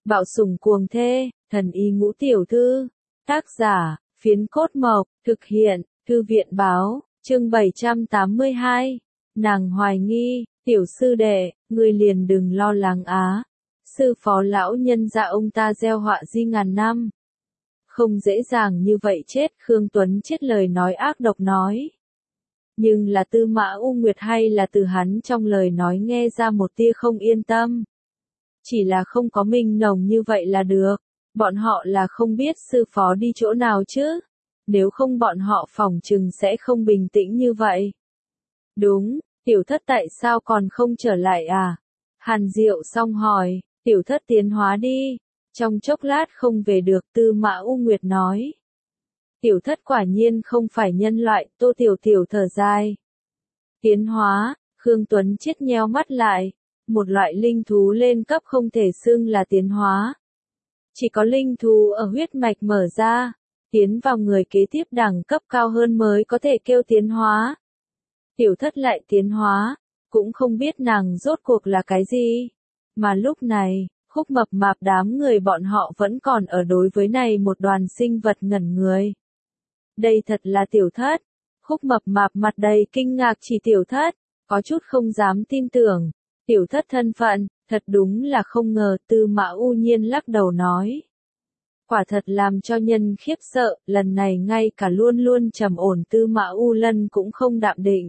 Bạo sủng cuồng thê, thần y ngũ tiểu thư. Tác giả, Phiến Cốt Mộc, thực hiện, Thư viện báo, chương 782. Nàng hoài nghi, tiểu sư đệ, ngươi liền đừng lo lắng á. Sư phó lão nhân dạ ông ta gieo họa di ngàn năm. Không dễ dàng như vậy chết, Khương Tuấn chết lời nói ác độc nói. Nhưng là Tư Mã U Nguyệt hay là từ hắn trong lời nói nghe ra một tia không yên tâm. Chỉ là không có minh nồng như vậy là được. Bọn họ là không biết sư phó đi chỗ nào chứ. Nếu không bọn họ phỏng chừng sẽ không bình tĩnh như vậy. Đúng, tiểu thất tại sao còn không trở lại à? Hàn Diệu xong hỏi, tiểu thất tiến hóa đi. Trong chốc lát không về được, Tư Mã U Nguyệt nói. Tiểu thất quả nhiên không phải nhân loại, Tô Tiểu Tiểu thở dài. Tiến hóa, Khương Tuấn chết nheo mắt lại. Một loại linh thú lên cấp không thể xưng là tiến hóa. Chỉ có linh thú ở huyết mạch mở ra, tiến vào người kế tiếp đẳng cấp cao hơn mới có thể kêu tiến hóa. Tiểu thất lại tiến hóa, cũng không biết nàng rốt cuộc là cái gì. Mà lúc này, Khúc Mập Mạp đám người bọn họ vẫn còn ở đối với này một đoàn sinh vật ngẩn người. Đây thật là tiểu thất. Khúc Mập Mạp mặt đầy kinh ngạc chỉ tiểu thất, có chút không dám tin tưởng. Tiểu thất thân phận, thật đúng là không ngờ, Tư Mã U Nhiên lắc đầu nói. Quả thật làm cho nhân khiếp sợ, lần này ngay cả luôn luôn trầm ổn Tư Mã U Lân cũng không đạm định.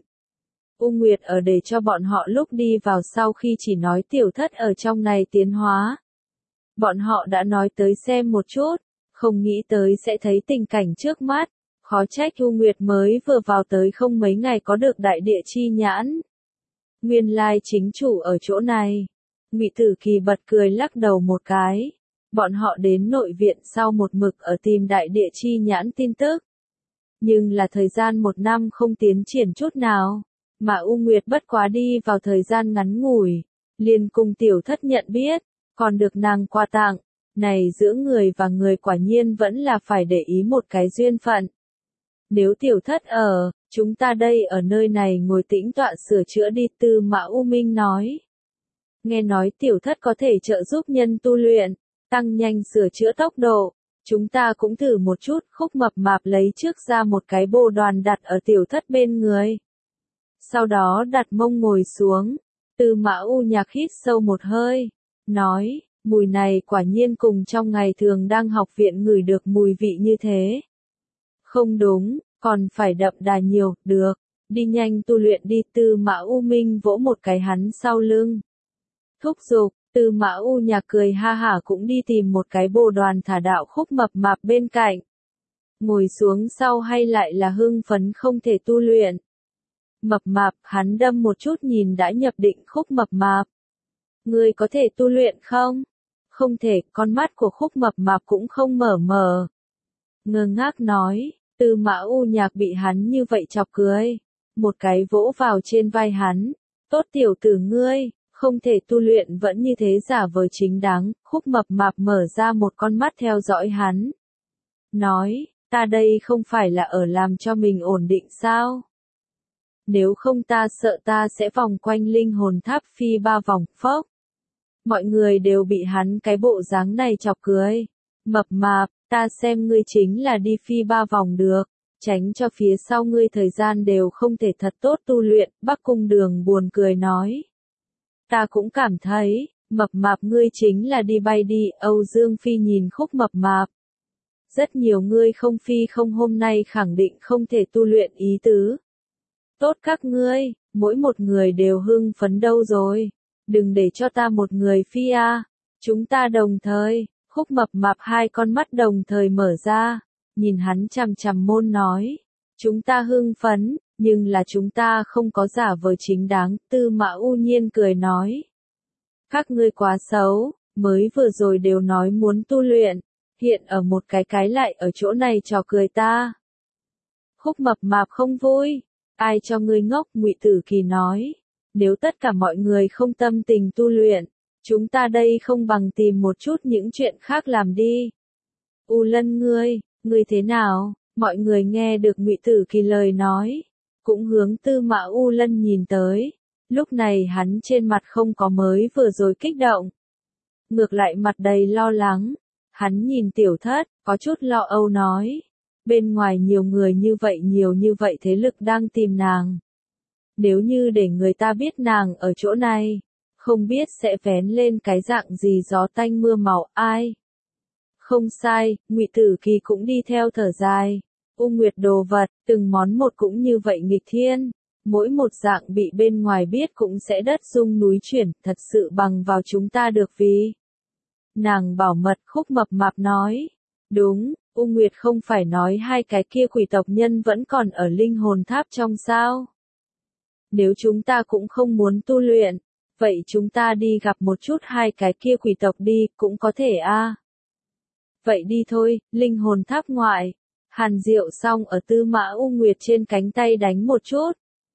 U Nguyệt ở để cho bọn họ lúc đi vào sau khi chỉ nói tiểu thất ở trong này tiến hóa. Bọn họ đã nói tới xem một chút, không nghĩ tới sẽ thấy tình cảnh trước mắt, khó trách U Nguyệt mới vừa vào tới không mấy ngày có được đại địa chi nhãn. Nguyên lai chính chủ ở chỗ này. Ngụy Tử Kỳ bật cười lắc đầu một cái. Bọn họ đến nội viện sau một mực ở tìm đại địa chi nhãn tin tức. Nhưng là thời gian một năm không tiến triển chút nào. Mà U Nguyệt bất quá đi vào thời gian ngắn ngủi. Liền cùng tiểu thất nhận biết. Còn được nàng quà tặng. Này giữa người và người quả nhiên vẫn là phải để ý một cái duyên phận. Nếu tiểu thất ở, chúng ta đây ở nơi này ngồi tĩnh tọa sửa chữa đi, Tư Mã U Minh nói. Nghe nói tiểu thất có thể trợ giúp nhân tu luyện, tăng nhanh sửa chữa tốc độ. Chúng ta cũng thử một chút. Khúc Mập Mạp lấy trước ra một cái bồ đoàn đặt ở tiểu thất bên người. Sau đó đặt mông ngồi xuống. Tư Mã U Nhạc hít sâu một hơi. Nói, mùi này quả nhiên cùng trong ngày thường đang học viện ngửi được mùi vị như thế. Không đúng, còn phải đậm đà nhiều, được. Đi nhanh tu luyện đi. Tư Mã U Minh vỗ một cái hắn sau lưng. Thúc giục, Tư Mã U Nhạc cười ha hả cũng đi tìm một cái bồ đoàn thả đạo Khúc Mập Mạp bên cạnh. Ngồi xuống sau hay lại là hưng phấn không thể tu luyện. Mập Mạp, hắn đâm một chút nhìn đã nhập định Khúc Mập Mạp. Ngươi có thể tu luyện không? Không thể, con mắt của Khúc Mập Mạp cũng không mở mờ. Ngơ ngác nói, Tư Mã U Nhạc bị hắn như vậy chọc cười. Một cái vỗ vào trên vai hắn. Tốt tiểu tử ngươi. Không thể tu luyện vẫn như thế giả vờ chính đáng. Khúc Mập Mạp mở ra một con mắt theo dõi hắn. Nói, ta đây không phải là ở làm cho mình ổn định sao? Nếu không ta sợ ta sẽ vòng quanh linh hồn tháp phi 3 vòng, phốc. Mọi người đều bị hắn cái bộ dáng này chọc cười. Mập Mạp, ta xem ngươi chính là đi phi 3 vòng được. Tránh cho phía sau ngươi thời gian đều không thể thật tốt tu luyện. Bắc Cung Đường buồn cười nói. Ta cũng cảm thấy, Mập Mạp ngươi chính là đi bay đi. Âu Dương Phi nhìn Khúc Mập Mạp. Rất nhiều ngươi không phi không hôm nay khẳng định không thể tu luyện ý tứ. Tốt các ngươi, mỗi một người đều hưng phấn đâu rồi. Đừng để cho ta một người phi a. Chúng ta đồng thời. Khúc Mập Mạp hai con mắt đồng thời mở ra. Nhìn hắn chằm chằm môn nói. Chúng ta hưng phấn. Nhưng là chúng ta không có giả vờ chính đáng. Tư Mã U Nhiên cười nói. Các ngươi quá xấu, mới vừa rồi đều nói muốn tu luyện. Hiện ở một cái lại ở chỗ này trò cười ta. Khúc Mập Mạp không vui. Ai cho ngươi ngốc? Ngụy Tử Kỳ nói. Nếu tất cả mọi người không tâm tình tu luyện, chúng ta đây không bằng tìm một chút những chuyện khác làm đi. U Lân ngươi thế nào? Mọi người nghe được Ngụy Tử Kỳ lời nói. Cũng hướng Tư Mã U Lân nhìn tới. Lúc này hắn trên mặt không có mới vừa rồi kích động. ngược lại mặt đầy lo lắng. Hắn nhìn Tiểu Thất, có chút lo âu nói. Bên ngoài nhiều người nhiều như vậy thế lực đang tìm nàng. Nếu như để người ta biết nàng ở chỗ này, không biết sẽ vén lên cái dạng gì gió tanh mưa máu ai. Không sai, Ngụy Tử Kỳ cũng đi theo thở dài. U Nguyệt đồ vật, từng món một cũng như vậy nghịch thiên. Mỗi một dạng bị bên ngoài biết cũng sẽ đất rung núi chuyển, thật sự bằng vào chúng ta được vì. Nàng bảo mật Khúc mập mạp nói. Đúng, U Nguyệt không phải nói hai cái kia quỷ tộc nhân vẫn còn ở linh hồn tháp trong sao. Nếu chúng ta cũng không muốn tu luyện, vậy chúng ta đi gặp một chút hai cái kia quỷ tộc đi, cũng có thể a. Vậy đi thôi, linh hồn tháp ngoại. Hàn Diệu xong ở Tư Mã U Nguyệt trên cánh tay đánh một chút.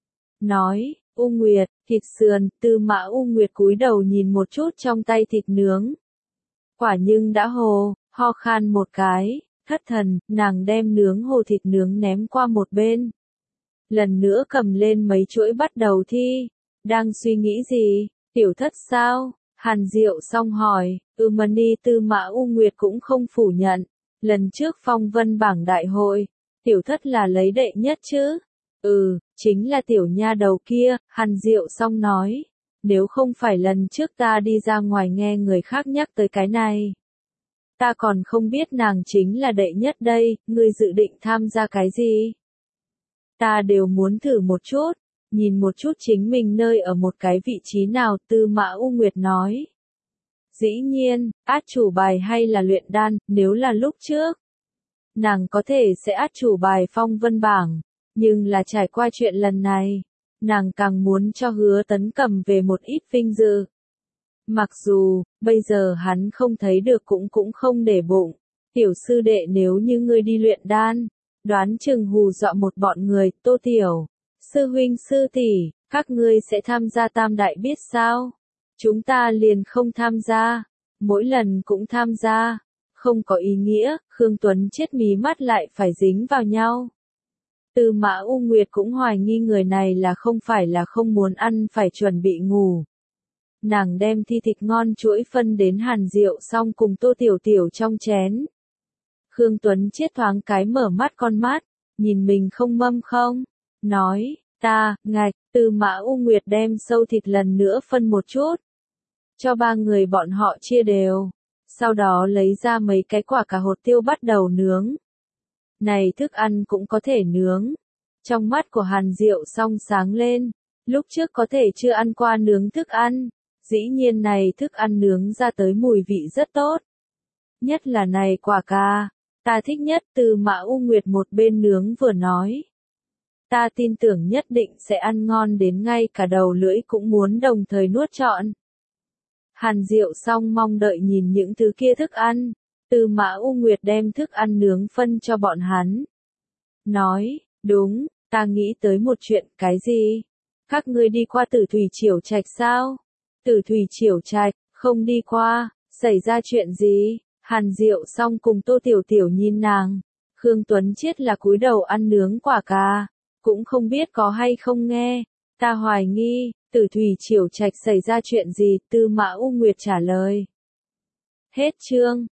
Nói, U Nguyệt, thịt sườn, Tư Mã U Nguyệt cúi đầu nhìn một chút trong tay thịt nướng. Quả nhưng đã hồ, ho khan một cái, thất thần, nàng đem nướng hồ thịt nướng ném qua một bên. Lần nữa cầm lên mấy chuỗi bắt đầu thi. Đang suy nghĩ gì? Tiểu Thất sao? Hàn Diệu xong hỏi, Mani Tư Mã U Nguyệt cũng không phủ nhận. Lần trước phong vân bảng đại hội, Tiểu Thất là lấy đệ nhất chứ? Chính là tiểu nha đầu kia, Hàn Diệu xong nói. Nếu không phải lần trước ta đi ra ngoài nghe người khác nhắc tới cái này. Ta còn không biết nàng chính là đệ nhất đây, ngươi dự định tham gia cái gì? Ta đều muốn thử một chút, nhìn một chút chính mình nơi ở một cái vị trí nào, Tư Mã U Nguyệt nói. Dĩ nhiên, át chủ bài hay là luyện đan, nếu là lúc trước. Nàng có thể sẽ át chủ bài phong vân bảng, nhưng là trải qua chuyện lần này, nàng càng muốn cho Hứa Tấn cầm về một ít vinh dự. Mặc dù, bây giờ hắn không thấy được cũng không để bụng, tiểu sư đệ nếu như ngươi đi luyện đan, đoán chừng hù dọa một bọn người, Tô Tiểu, sư huynh sư tỷ, các ngươi sẽ tham gia tam đại biết sao? Chúng ta liền không tham gia, mỗi lần cũng tham gia, không có ý nghĩa, Khương Tuấn chết mí mắt lại phải dính vào nhau. Tư Mã U Nguyệt cũng hoài nghi người này là không phải là không muốn ăn phải chuẩn bị ngủ. Nàng đem thi thịt ngon chuỗi phân đến Hàn Diệu xong cùng Tô Tiểu Tiểu trong chén. Khương Tuấn chết thoáng cái mở mắt con mắt, nhìn mình không mâm không, nói, ngạch, Tư Mã U Nguyệt đem sâu thịt lần nữa phân một chút. Cho ba người bọn họ chia đều, sau đó lấy ra mấy cái quả cà hột tiêu bắt đầu nướng. Này thức ăn cũng có thể nướng. Trong mắt của Hàn Diệu song sáng lên, lúc trước có thể chưa ăn qua nướng thức ăn, dĩ nhiên này thức ăn nướng ra tới mùi vị rất tốt. Nhất là này quả cà, ta thích nhất, Tư Mã U Nguyệt một bên nướng vừa nói. Ta tin tưởng nhất định sẽ ăn ngon đến ngay cả đầu lưỡi cũng muốn đồng thời nuốt trọn. Hàn Diệu song mong đợi nhìn những thứ kia thức ăn, Tư Mã U Nguyệt đem thức ăn nướng phân cho bọn hắn. Nói, đúng, ta nghĩ tới một chuyện, cái gì? Các ngươi đi qua Tử Thủy Triểu Trạch sao? Tử Thủy Triểu Trạch, không đi qua, xảy ra chuyện gì? Hàn Diệu song cùng Tô Tiểu Tiểu nhìn nàng. Khương Tuấn Chiết là cúi đầu ăn nướng quả cà, cũng không biết có hay không nghe. Ta hoài nghi, Tử Thủy Triểu Trạch xảy ra chuyện gì? Tư Mã U Nguyệt trả lời. Hết chương.